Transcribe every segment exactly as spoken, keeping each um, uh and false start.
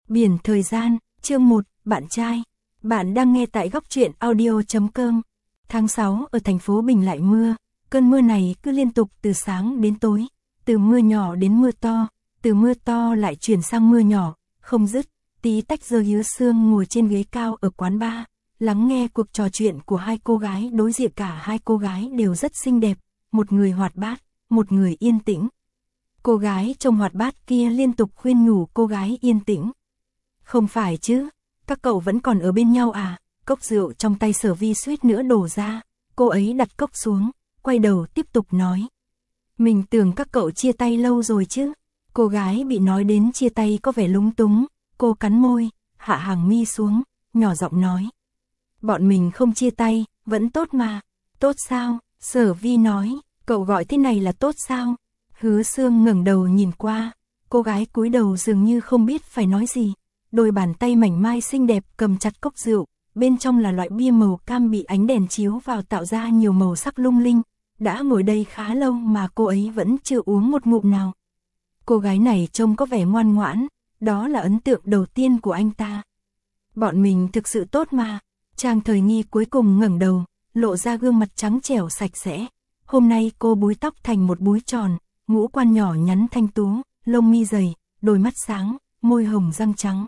Biển thời gian, chương một, bạn trai. Bạn đang nghe tại góc truyện audio chấm com. Tháng sáu ở thành phố Bình lại mưa, cơn mưa này cứ liên tục từ sáng đến tối, từ mưa nhỏ đến mưa to, từ mưa to lại chuyển sang mưa nhỏ, không dứt. Tí tách giờ Hứa Sương ngồi trên ghế cao ở quán bar, lắng nghe cuộc trò chuyện của hai cô gái đối diện. Cả hai cô gái đều rất xinh đẹp, một người hoạt bát, một người yên tĩnh. Cô gái trông hoạt bát kia liên tục khuyên nhủ cô gái yên tĩnh. Không phải chứ, các cậu vẫn còn ở bên nhau à? Cốc rượu trong tay Sở Vi suýt nữa đổ ra, cô ấy đặt cốc xuống, quay đầu tiếp tục nói. Mình tưởng các cậu chia tay lâu rồi chứ. Cô gái bị nói đến chia tay có vẻ lúng túng, cô cắn môi, hạ hàng mi xuống, nhỏ giọng nói. Bọn mình không chia tay, vẫn tốt mà. Tốt sao? Sở Vi nói, cậu gọi thế này là tốt sao? Hứa Sương ngẩng đầu nhìn qua, cô gái cúi đầu dường như không biết phải nói gì. Đôi bàn tay mảnh mai xinh đẹp cầm chặt cốc rượu, bên trong là loại bia màu cam bị ánh đèn chiếu vào tạo ra nhiều màu sắc lung linh. Đã ngồi đây khá lâu mà cô ấy vẫn chưa uống một ngụm nào. Cô gái này trông có vẻ ngoan ngoãn, đó là ấn tượng đầu tiên của anh ta. Bọn mình thực sự tốt mà. Trang Thời Nghi cuối cùng ngẩng đầu, lộ ra gương mặt trắng trẻo sạch sẽ. Hôm nay cô búi tóc thành một búi tròn, ngũ quan nhỏ nhắn thanh tú, lông mi dày, đôi mắt sáng, môi hồng răng trắng.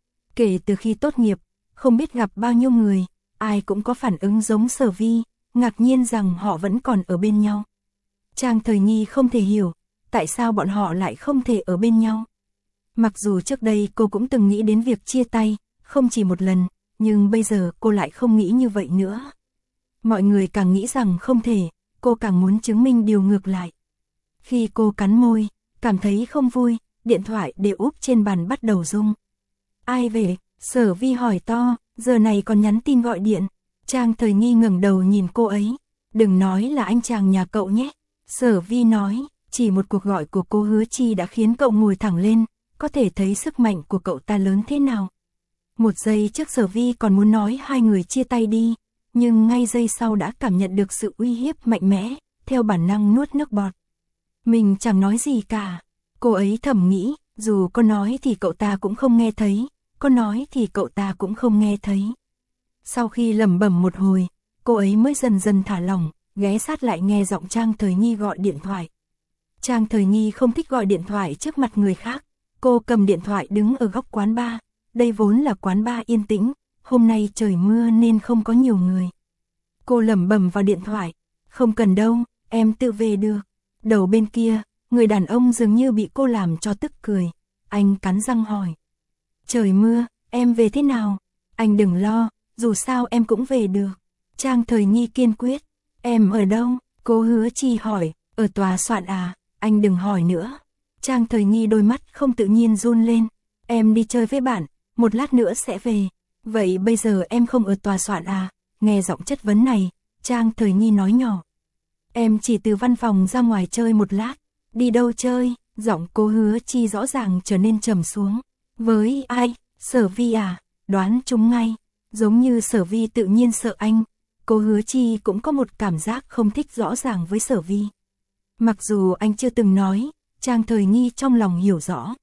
Kể từ khi tốt nghiệp, không biết gặp bao nhiêu người, ai cũng có phản ứng giống Sở Vi, ngạc nhiên rằng họ vẫn còn ở bên nhau. Trang Thời Nghi không thể hiểu, tại sao bọn họ lại không thể ở bên nhau. Mặc dù trước đây cô cũng từng nghĩ đến việc chia tay, không chỉ một lần, nhưng bây giờ cô lại không nghĩ như vậy nữa. Mọi người càng nghĩ rằng không thể, cô càng muốn chứng minh điều ngược lại. Khi cô cắn môi, cảm thấy không vui, điện thoại để úp trên bàn bắt đầu rung. Ai về? Sở Vi hỏi to, giờ này còn nhắn tin gọi điện. Trang Thời Nghi ngẩng đầu nhìn cô ấy. Đừng nói là anh chàng nhà cậu nhé. Sở Vi nói, chỉ một cuộc gọi của cô Hứa Chi đã khiến cậu ngồi thẳng lên, có thể thấy sức mạnh của cậu ta lớn thế nào. Một giây trước Sở Vi còn muốn nói hai người chia tay đi, nhưng ngay giây sau đã cảm nhận được sự uy hiếp mạnh mẽ, theo bản năng nuốt nước bọt. Mình chẳng nói gì cả. Cô ấy thầm nghĩ, dù có nói thì cậu ta cũng không nghe thấy, có nói thì cậu ta cũng không nghe thấy. Sau khi lẩm bẩm một hồi, cô ấy mới dần dần thả lỏng, ghé sát lại nghe giọng Trang Thời Nghi gọi điện thoại. Trang Thời Nghi không thích gọi điện thoại trước mặt người khác. Cô cầm điện thoại đứng ở góc quán bar. Đây vốn là quán bar yên tĩnh, hôm nay trời mưa nên không có nhiều người. Cô lẩm bẩm vào điện thoại, không cần đâu, em tự về được. Đầu bên kia, người đàn ông dường như bị cô làm cho tức cười. Anh cắn răng hỏi. Trời mưa, em về thế nào? Anh đừng lo, dù sao em cũng về được. Trang Thời Nghi kiên quyết. Em ở đâu? Cô Hứa Chi hỏi. Ở tòa soạn à? Anh đừng hỏi nữa. Trang Thời Nghi đôi mắt không tự nhiên run lên. Em đi chơi với bạn, một lát nữa sẽ về. Vậy bây giờ em không ở tòa soạn à? Nghe giọng chất vấn này, Trang Thời Nghi nói nhỏ. Em chỉ từ văn phòng ra ngoài chơi một lát. Đi đâu chơi? Giọng cô Hứa Chi rõ ràng trở nên trầm xuống. Với ai? Sở Vi à? Đoán chúng ngay. Giống như Sở Vi tự nhiên sợ anh, cô Hứa Chi cũng có một cảm giác không thích rõ ràng với Sở Vi. Mặc dù anh chưa từng nói, Trang Thời Nghi trong lòng hiểu rõ.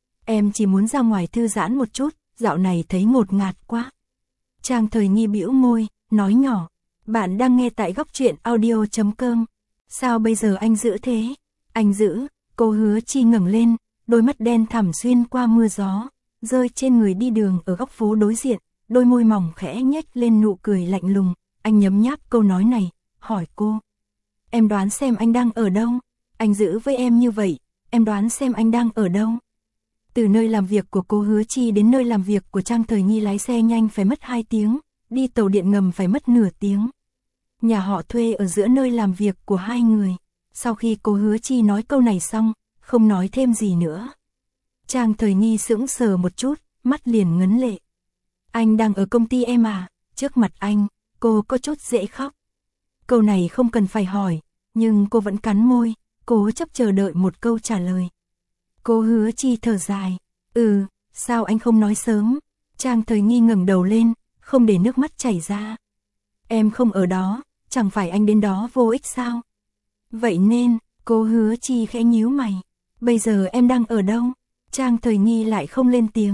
Em chỉ muốn ra ngoài thư giãn một chút, dạo này thấy ngột ngạt quá. Trang Thời Nghi bĩu môi, nói nhỏ. Bạn đang nghe tại góc truyện audio chấm com. Sao bây giờ anh giữ thế? Anh giữ, cô Hứa Chi ngẩng lên, đôi mắt đen thẳm xuyên qua mưa gió, rơi trên người đi đường ở góc phố đối diện, đôi môi mỏng khẽ nhếch lên nụ cười lạnh lùng. Anh nhấm nháp câu nói này, hỏi cô. Em đoán xem anh đang ở đâu? Anh giữ với em như vậy, em đoán xem anh đang ở đâu? Từ nơi làm việc của cô Hứa Chi đến nơi làm việc của Trang Thời Nghi lái xe nhanh phải mất hai tiếng, đi tàu điện ngầm phải mất nửa tiếng. Nhà họ thuê ở giữa nơi làm việc của hai người. Sau khi cô Hứa Chi nói câu này xong, không nói thêm gì nữa. Trang Thời Nghi sững sờ một chút, mắt liền ngấn lệ. Anh đang ở công ty em à? Trước mặt anh, cô có chút dễ khóc. Câu này không cần phải hỏi, nhưng cô vẫn cắn môi, cố chấp chờ đợi một câu trả lời. Cô Hứa Chi thở dài. Ừ, sao anh không nói sớm? Trang Thời Nghi ngẩng đầu lên, không để nước mắt chảy ra. Em không ở đó, chẳng phải anh đến đó vô ích sao? Vậy nên, cô Hứa Chi khẽ nhíu mày. Bây giờ em đang ở đâu? Trang Thời Nghi lại không lên tiếng.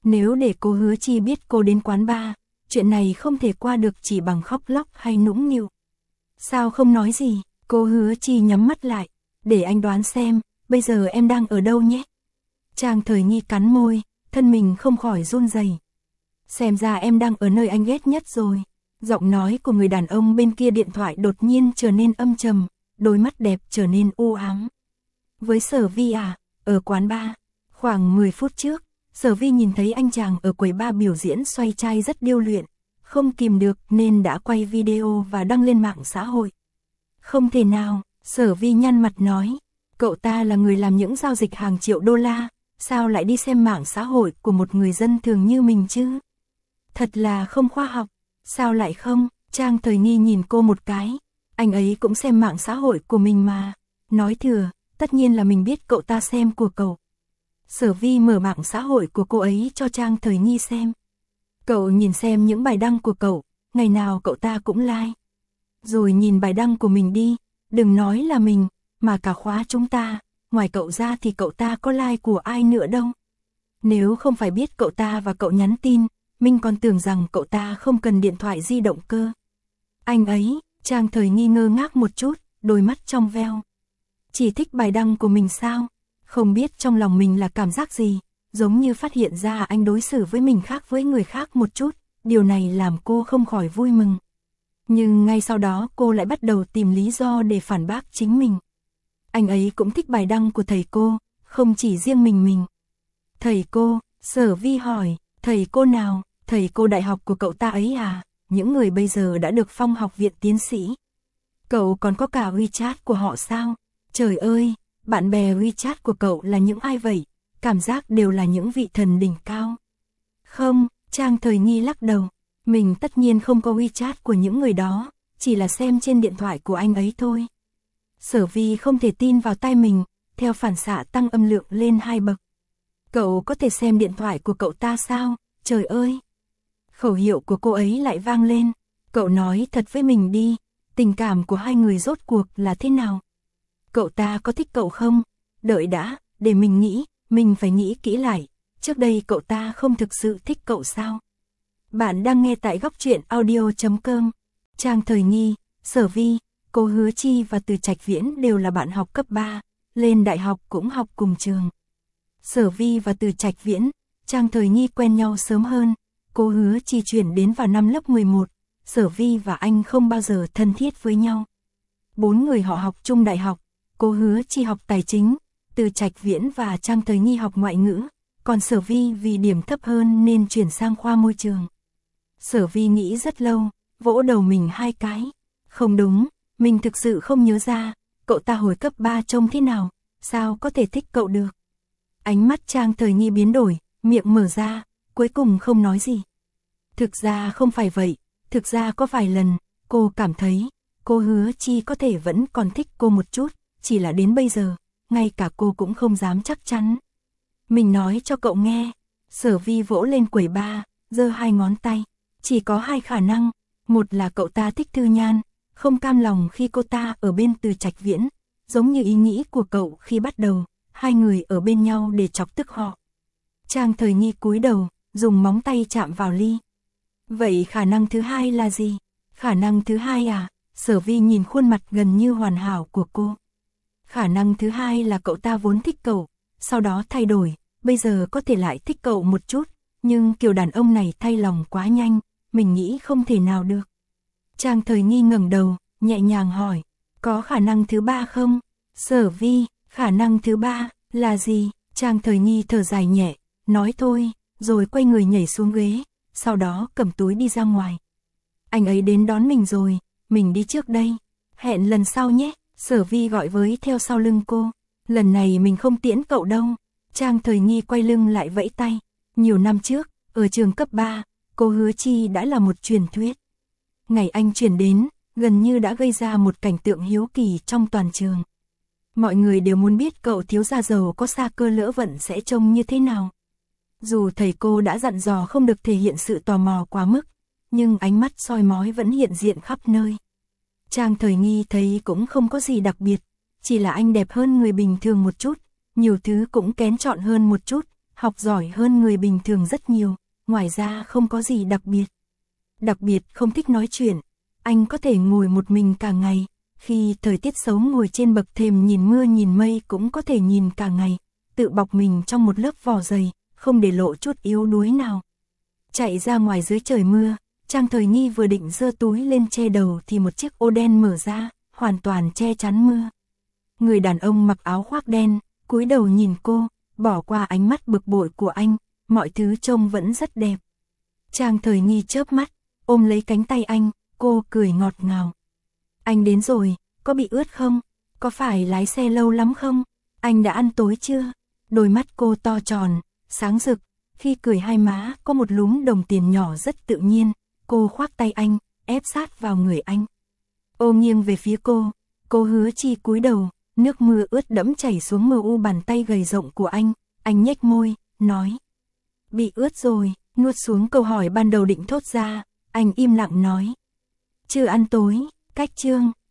Nếu để cô Hứa Chi biết cô đến quán bar, chuyện này không thể qua được chỉ bằng khóc lóc hay nũng nịu. Sao không nói gì? Cô Hứa Chi nhắm mắt lại, để anh đoán xem, bây giờ em đang ở đâu nhé? Trang Thời Nghi cắn môi, thân mình không khỏi run rẩy. Xem ra em đang ở nơi anh ghét nhất rồi. Giọng nói của người đàn ông bên kia điện thoại đột nhiên trở nên âm trầm, đôi mắt đẹp trở nên u ám. Với Sở Vi à, ở quán bar. Khoảng mười phút trước, Sở Vi nhìn thấy anh chàng ở quầy bar biểu diễn xoay chai rất điêu luyện, không kìm được nên đã quay video và đăng lên mạng xã hội. Không thể nào, Sở Vi nhăn mặt nói, cậu ta là người làm những giao dịch hàng triệu đô la, sao lại đi xem mạng xã hội của một người dân thường như mình chứ? Thật là không khoa học, sao lại không? Trang Thời Nghi nhìn cô một cái, anh ấy cũng xem mạng xã hội của mình mà. Nói thừa, tất nhiên là mình biết cậu ta xem của cậu. Sở Vi mở mạng xã hội của cô ấy cho Trang Thời Nghi xem. Cậu nhìn xem những bài đăng của cậu, ngày nào cậu ta cũng like. Rồi nhìn bài đăng của mình đi, đừng nói là mình, mà cả khóa chúng ta, ngoài cậu ra thì cậu ta có like của ai nữa đâu. Nếu không phải biết cậu ta và cậu nhắn tin, mình còn tưởng rằng cậu ta không cần điện thoại di động cơ. Anh ấy, Trang Thời Nghi ngơ ngác một chút, đôi mắt trong veo. Chỉ thích bài đăng của mình sao? Không biết trong lòng mình là cảm giác gì, giống như phát hiện ra anh đối xử với mình khác với người khác một chút, điều này làm cô không khỏi vui mừng. Nhưng ngay sau đó cô lại bắt đầu tìm lý do để phản bác chính mình. Anh ấy cũng thích bài đăng của thầy cô, không chỉ riêng mình mình. Thầy cô, Sở Vi hỏi, thầy cô nào? Thầy cô đại học của cậu ta ấy à? Những người bây giờ đã được phong học viện tiến sĩ. Cậu còn có cả WeChat của họ sao? Trời ơi, bạn bè WeChat của cậu là những ai vậy? Cảm giác đều là những vị thần đỉnh cao. Không, Trang Thời Nghi lắc đầu. Mình tất nhiên không có WeChat của những người đó, chỉ là xem trên điện thoại của anh ấy thôi. Sở Vi không thể tin vào tai mình, theo phản xạ tăng âm lượng lên hai bậc. Cậu có thể xem điện thoại của cậu ta sao? Trời ơi! Khẩu hiệu của cô ấy lại vang lên. Cậu nói thật với mình đi, tình cảm của hai người rốt cuộc là thế nào? Cậu ta có thích cậu không? Đợi đã, để mình nghĩ, mình phải nghĩ kỹ lại. Trước đây cậu ta không thực sự thích cậu sao? Bạn đang nghe tại góc truyện audio chấm com. Trang Thời Nghi, Sở Vi, cô Hứa Chi và Từ Trạch Viễn đều là bạn học cấp ba, lên đại học cũng học cùng trường. Sở Vi và Từ Trạch Viễn, Trang Thời Nghi quen nhau sớm hơn, cô Hứa Chi chuyển đến vào năm lớp mười một, Sở Vi và anh không bao giờ thân thiết với nhau. Bốn người họ học chung đại học, cô Hứa Chi học tài chính, Từ Trạch Viễn và Trang Thời Nghi học ngoại ngữ, còn Sở Vi vì điểm thấp hơn nên chuyển sang khoa môi trường. Sở Vi nghĩ rất lâu, vỗ đầu mình hai cái. Không đúng, mình thực sự không nhớ ra, cậu ta hồi cấp ba trông thế nào, sao có thể thích cậu được. Ánh mắt Trang Thời Nghi biến đổi, miệng mở ra, cuối cùng không nói gì. Thực ra không phải vậy, thực ra có vài lần, cô cảm thấy, cô Hứa Chi có thể vẫn còn thích cô một chút, chỉ là đến bây giờ, ngay cả cô cũng không dám chắc chắn. Mình nói cho cậu nghe, Sở Vi vỗ lên quầy bar, giơ hai ngón tay, chỉ có hai khả năng, một là cậu ta thích Thư Nhan, không cam lòng khi cô ta ở bên Từ Trạch Viễn, giống như ý nghĩ của cậu khi bắt đầu, hai người ở bên nhau để chọc tức họ. Trang Thời Nghi cúi đầu, dùng móng tay chạm vào ly. Vậy khả năng thứ hai là gì? Khả năng thứ hai à? Sở Vi nhìn khuôn mặt gần như hoàn hảo của cô. Khả năng thứ hai là cậu ta vốn thích cậu, sau đó thay đổi, bây giờ có thể lại thích cậu một chút, nhưng kiểu đàn ông này thay lòng quá nhanh, mình nghĩ không thể nào được. Trang Thời Nghi ngẩng đầu, nhẹ nhàng hỏi, có khả năng thứ ba không? Sở Vi, khả năng thứ ba là gì? Trang Thời Nghi thở dài nhẹ, nói thôi, rồi quay người nhảy xuống ghế, sau đó cầm túi đi ra ngoài. Anh ấy đến đón mình rồi, mình đi trước đây. Hẹn lần sau nhé, Sở Vi gọi với theo sau lưng cô. Lần này mình không tiễn cậu đâu. Trang Thời Nghi quay lưng lại vẫy tay. Nhiều năm trước, ở trường cấp ba, cô Hứa Chi đã là một truyền thuyết. Ngày anh chuyển đến, gần như đã gây ra một cảnh tượng hiếu kỳ trong toàn trường. Mọi người đều muốn biết cậu thiếu gia giàu có sa cơ lỡ vận sẽ trông như thế nào. Dù thầy cô đã dặn dò không được thể hiện sự tò mò quá mức, nhưng ánh mắt soi mói vẫn hiện diện khắp nơi. Trang Thời Nghi thấy cũng không có gì đặc biệt, chỉ là anh đẹp hơn người bình thường một chút, nhiều thứ cũng kén chọn hơn một chút, học giỏi hơn người bình thường rất nhiều, ngoài ra không có gì đặc biệt. Đặc biệt không thích nói chuyện, anh có thể ngồi một mình cả ngày, khi thời tiết xấu ngồi trên bậc thềm nhìn mưa nhìn mây cũng có thể nhìn cả ngày, tự bọc mình trong một lớp vỏ dày, không để lộ chút yếu đuối nào. Chạy ra ngoài dưới trời mưa, Trang Thời Nghi vừa định giơ túi lên che đầu thì một chiếc ô đen mở ra, hoàn toàn che chắn mưa. Người đàn ông mặc áo khoác đen, cúi đầu nhìn cô, bỏ qua ánh mắt bực bội của anh, mọi thứ trông vẫn rất đẹp. Trang Thời Nghi chớp mắt, ôm lấy cánh tay anh, cô cười ngọt ngào. Anh đến rồi, có bị ướt không? Có phải lái xe lâu lắm không? Anh đã ăn tối chưa? Đôi mắt cô to tròn, sáng rực, khi cười hai má có một lúm đồng tiền nhỏ rất tự nhiên, cô khoác tay anh, ép sát vào người anh. Ô nghiêng về phía cô, cô Hứa Chi cúi đầu, nước mưa ướt đẫm chảy xuống mờ u bàn tay gầy rộng của anh, anh nhếch môi, nói. Bị ướt rồi, nuốt xuống câu hỏi ban đầu định thốt ra, anh im lặng nói. Chưa ăn tối, cách Trương.